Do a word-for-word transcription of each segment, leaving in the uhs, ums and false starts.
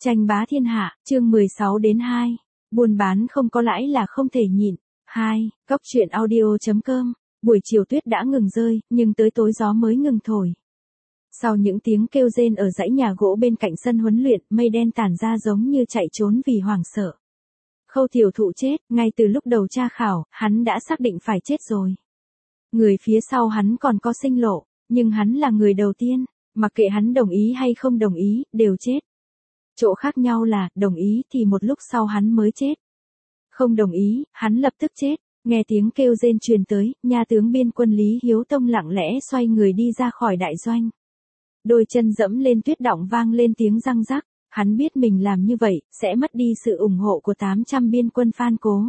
Tranh bá thiên hạ, chương mười sáu đến hai. Buôn bán không có lãi là không thể nhịn. hai. Cóc truyện audio chấm com. Buổi chiều tuyết đã ngừng rơi, nhưng tới tối gió mới ngừng thổi. Sau những tiếng kêu rên ở dãy nhà gỗ bên cạnh sân huấn luyện, mây đen tản ra giống như chạy trốn vì hoảng sợ. Khâu Tiểu Thụ chết, ngay từ lúc đầu tra khảo, hắn đã xác định phải chết rồi. Người phía sau hắn còn có sinh lộ, nhưng hắn là người đầu tiên, mặc kệ hắn đồng ý hay không đồng ý, đều chết. Chỗ khác nhau là, đồng ý thì một lúc sau hắn mới chết. Không đồng ý, hắn lập tức chết. Nghe tiếng kêu rên truyền tới, nha tướng biên quân Lý Hiếu Tông lặng lẽ xoay người đi ra khỏi đại doanh. Đôi chân dẫm lên tuyết đọng vang lên tiếng răng rắc, hắn biết mình làm như vậy, sẽ mất đi sự ủng hộ của tám trăm biên quân Phan Cố.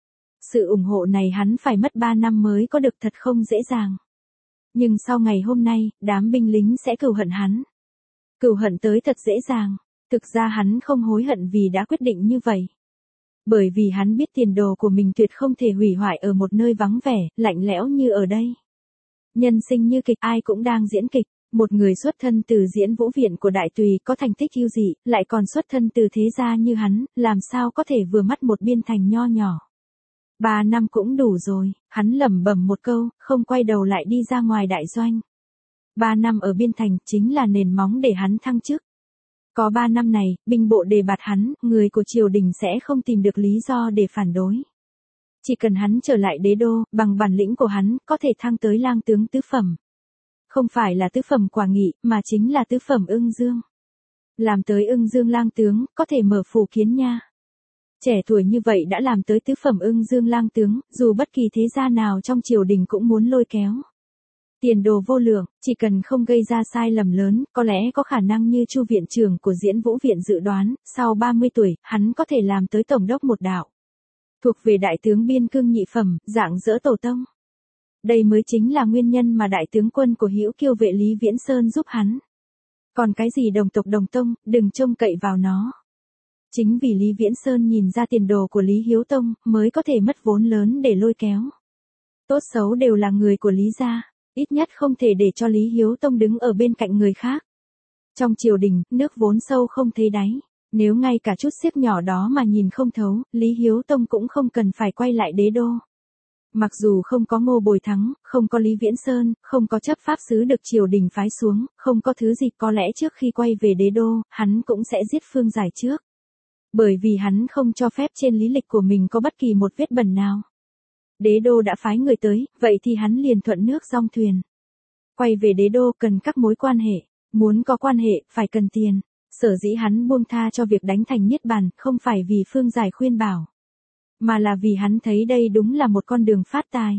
Sự ủng hộ này hắn phải mất ba năm mới có được thật không dễ dàng. Nhưng sau ngày hôm nay, đám binh lính sẽ cừu hận hắn. Cừu hận tới thật dễ dàng. Thực ra hắn không hối hận vì đã quyết định như vậy. Bởi vì hắn biết tiền đồ của mình tuyệt không thể hủy hoại ở một nơi vắng vẻ, lạnh lẽo như ở đây. Nhân sinh như kịch, ai cũng đang diễn kịch. Một người xuất thân từ diễn vũ viện của đại tùy có thành tích ưu dị, lại còn xuất thân từ thế gia như hắn, làm sao có thể vừa mắt một biên thành nho nhỏ. Ba năm cũng đủ rồi, hắn lẩm bẩm một câu, không quay đầu lại đi ra ngoài đại doanh. Ba năm ở biên thành chính là nền móng để hắn thăng chức. Có ba năm này, binh bộ đề bạt hắn, người của triều đình sẽ không tìm được lý do để phản đối. Chỉ cần hắn trở lại đế đô, bằng bản lĩnh của hắn, có thể thăng tới lang tướng tứ phẩm. Không phải là tứ phẩm Quả Nghị, mà chính là tứ phẩm Ưng Dương. Làm tới Ưng Dương lang tướng, có thể mở phủ kiến nha. Trẻ tuổi như vậy đã làm tới tứ phẩm Ưng Dương lang tướng, dù bất kỳ thế gia nào trong triều đình cũng muốn lôi kéo. Tiền đồ vô lượng, chỉ cần không gây ra sai lầm lớn, có lẽ có khả năng như Chu viện trưởng của Diễn Vũ viện dự đoán, sau ba mươi tuổi, hắn có thể làm tới tổng đốc một đạo. Thuộc về đại tướng biên cương nhị phẩm, dạng dỡ tổ tông. Đây mới chính là nguyên nhân mà đại tướng quân của Hữu Kiêu vệ Lý Viễn Sơn giúp hắn. Còn cái gì đồng tộc đồng tông, đừng trông cậy vào nó. Chính vì Lý Viễn Sơn nhìn ra tiền đồ của Lý Hiếu Tông, mới có thể mất vốn lớn để lôi kéo. Tốt xấu đều là người của Lý gia. Ít nhất không thể để cho Lý Hiếu Tông đứng ở bên cạnh người khác. Trong triều đình, nước vốn sâu không thấy đáy. Nếu ngay cả chút xiếc nhỏ đó mà nhìn không thấu, Lý Hiếu Tông cũng không cần phải quay lại đế đô. Mặc dù không có Ngô Bồi Thắng, không có Lý Viễn Sơn, không có chấp pháp sứ được triều đình phái xuống, không có thứ gì có lẽ trước khi quay về đế đô, hắn cũng sẽ giết Phương Giải trước. Bởi vì hắn không cho phép trên lý lịch của mình có bất kỳ một vết bẩn nào. Đế đô đã phái người tới, vậy thì hắn liền thuận nước dong thuyền. Quay về đế đô cần các mối quan hệ, muốn có quan hệ, phải cần tiền. Sở dĩ hắn buông tha cho việc đánh thành niết bàn, không phải vì Phương Giải khuyên bảo. Mà là vì hắn thấy đây đúng là một con đường phát tài.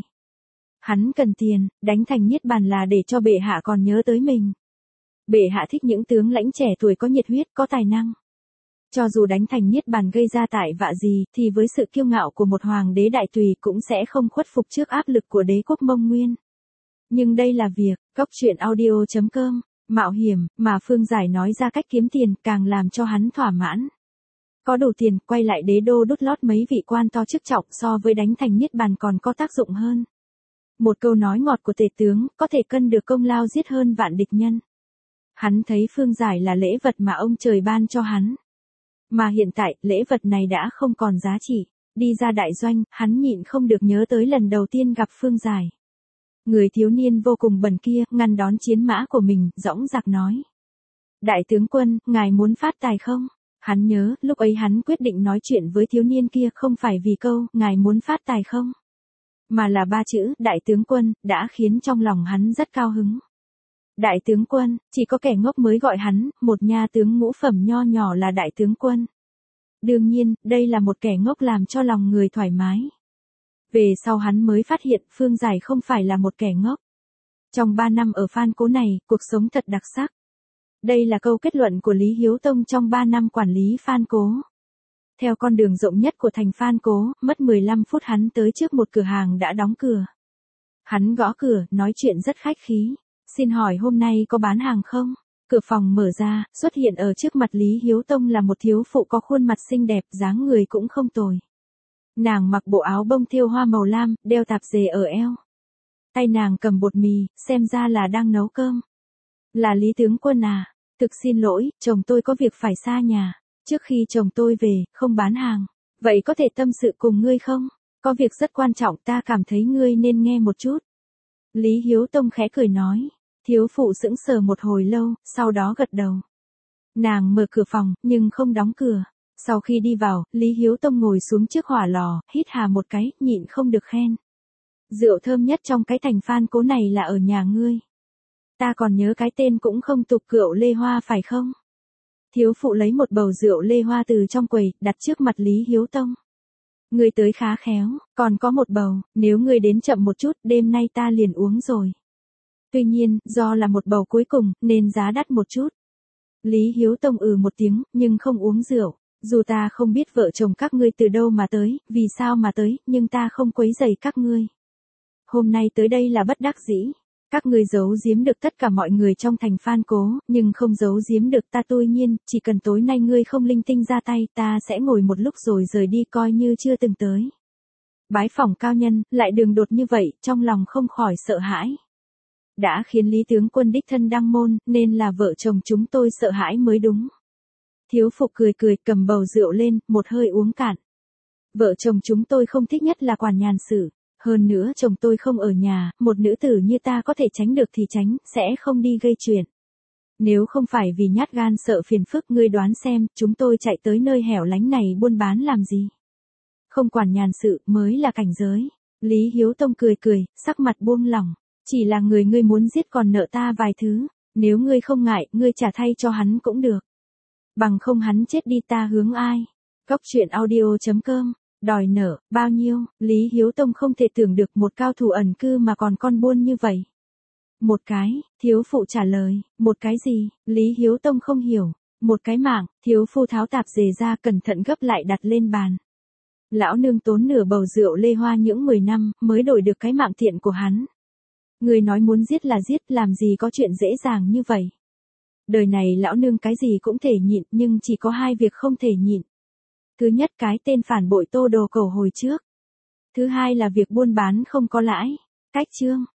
Hắn cần tiền, đánh thành niết bàn là để cho bệ hạ còn nhớ tới mình. Bệ hạ thích những tướng lãnh trẻ tuổi có nhiệt huyết, có tài năng. Cho dù đánh thành niết bàn gây ra tại vạ gì, thì với sự kiêu ngạo của một hoàng đế đại tùy cũng sẽ không khuất phục trước áp lực của đế quốc Mông Nguyên. Nhưng đây là việc, cóc truyện audio chấm com, mạo hiểm, mà Phương Giải nói ra cách kiếm tiền càng làm cho hắn thỏa mãn. Có đủ tiền, quay lại đế đô đút lót mấy vị quan to chức trọng so với đánh thành niết bàn còn có tác dụng hơn. Một câu nói ngọt của tể tướng, có thể cân được công lao giết hơn vạn địch nhân. Hắn thấy Phương Giải là lễ vật mà ông trời ban cho hắn. Mà hiện tại, lễ vật này đã không còn giá trị. Đi ra đại doanh, hắn nhịn không được nhớ tới lần đầu tiên gặp Phương Giải. Người thiếu niên vô cùng bần kia, ngăn đón chiến mã của mình, dõng dạc nói. Đại tướng quân, ngài muốn phát tài không? Hắn nhớ, lúc ấy hắn quyết định nói chuyện với thiếu niên kia không phải vì câu, ngài muốn phát tài không? Mà là ba chữ, đại tướng quân, đã khiến trong lòng hắn rất cao hứng. Đại tướng quân, chỉ có kẻ ngốc mới gọi hắn, một nha tướng ngũ phẩm nho nhỏ là đại tướng quân. Đương nhiên, đây là một kẻ ngốc làm cho lòng người thoải mái. Về sau hắn mới phát hiện Phương Giải không phải là một kẻ ngốc. Trong ba năm ở Phan Cố này, cuộc sống thật đặc sắc. Đây là câu kết luận của Lý Hiếu Tông trong ba năm quản lý Phan Cố. Theo con đường rộng nhất của thành Phan Cố, mất mười lăm phút hắn tới trước một cửa hàng đã đóng cửa. Hắn gõ cửa, nói chuyện rất khách khí. Xin hỏi hôm nay có bán hàng không? Cửa phòng mở ra, xuất hiện ở trước mặt Lý Hiếu Tông là một thiếu phụ có khuôn mặt xinh đẹp, dáng người cũng không tồi. Nàng mặc bộ áo bông thêu hoa màu lam, đeo tạp dề ở eo. Tay nàng cầm bột mì, xem ra là đang nấu cơm. Là Lý tướng quân à? Thực xin lỗi, chồng tôi có việc phải xa nhà. Trước khi chồng tôi về, không bán hàng. Vậy có thể tâm sự cùng ngươi không? Có việc rất quan trọng ta cảm thấy ngươi nên nghe một chút. Lý Hiếu Tông khẽ cười nói. Thiếu phụ sững sờ một hồi lâu, sau đó gật đầu. Nàng mở cửa phòng, nhưng không đóng cửa. Sau khi đi vào, Lý Hiếu Tông ngồi xuống trước hỏa lò, hít hà một cái, nhịn không được khen. Rượu thơm nhất trong cái thành Phan Cố này là ở nhà ngươi. Ta còn nhớ cái tên cũng không tục rượu Lê Hoa phải không? Thiếu phụ lấy một bầu rượu Lê Hoa từ trong quầy, đặt trước mặt Lý Hiếu Tông. Ngươi tới khá khéo, còn có một bầu, nếu ngươi đến chậm một chút, đêm nay ta liền uống rồi. Tuy nhiên, do là một bầu cuối cùng, nên giá đắt một chút. Lý Hiếu Tông ừ một tiếng, nhưng không uống rượu. Dù ta không biết vợ chồng các ngươi từ đâu mà tới, vì sao mà tới, nhưng ta không quấy rầy các ngươi. Hôm nay tới đây là bất đắc dĩ. Các ngươi giấu giếm được tất cả mọi người trong thành Phan Cố, nhưng không giấu giếm được ta tuy nhiên, chỉ cần tối nay ngươi không linh tinh ra tay, ta sẽ ngồi một lúc rồi rời đi coi như chưa từng tới. Bái phỏng cao nhân, lại đường đột như vậy, trong lòng không khỏi sợ hãi. Đã khiến Lý tướng quân đích thân đăng môn, nên là vợ chồng chúng tôi sợ hãi mới đúng. Thiếu phụ cười cười cầm bầu rượu lên, một hơi uống cạn. Vợ chồng chúng tôi không thích nhất là quản nhàn sự. Hơn nữa chồng tôi không ở nhà, một nữ tử như ta có thể tránh được thì tránh, sẽ không đi gây chuyện. Nếu không phải vì nhát gan sợ phiền phức ngươi đoán xem, chúng tôi chạy tới nơi hẻo lánh này buôn bán làm gì. Không quản nhàn sự mới là cảnh giới. Lý Hiếu Tông cười cười, sắc mặt buông lỏng. Chỉ là người ngươi muốn giết còn nợ ta vài thứ. Nếu ngươi không ngại, ngươi trả thay cho hắn cũng được. Bằng không hắn chết đi ta hướng ai. Góc truyện audio chấm com. Đòi nợ, bao nhiêu, Lý Hiếu Tông không thể tưởng được một cao thủ ẩn cư mà còn con buôn như vậy. Một cái, thiếu phụ trả lời, một cái gì, Lý Hiếu Tông không hiểu, một cái mạng, thiếu phụ tháo tạp dề ra cẩn thận gấp lại đặt lên bàn. Lão nương tốn nửa bầu rượu Lê Hoa những mười năm, mới đổi được cái mạng thiện của hắn. Người nói muốn giết là giết, làm gì có chuyện dễ dàng như vậy. Đời này lão nương cái gì cũng thể nhịn, nhưng chỉ có hai việc không thể nhịn. Thứ nhất cái tên phản bội Tô Đồ Cầu hồi trước. Thứ hai là việc buôn bán không có lãi. Cách chương.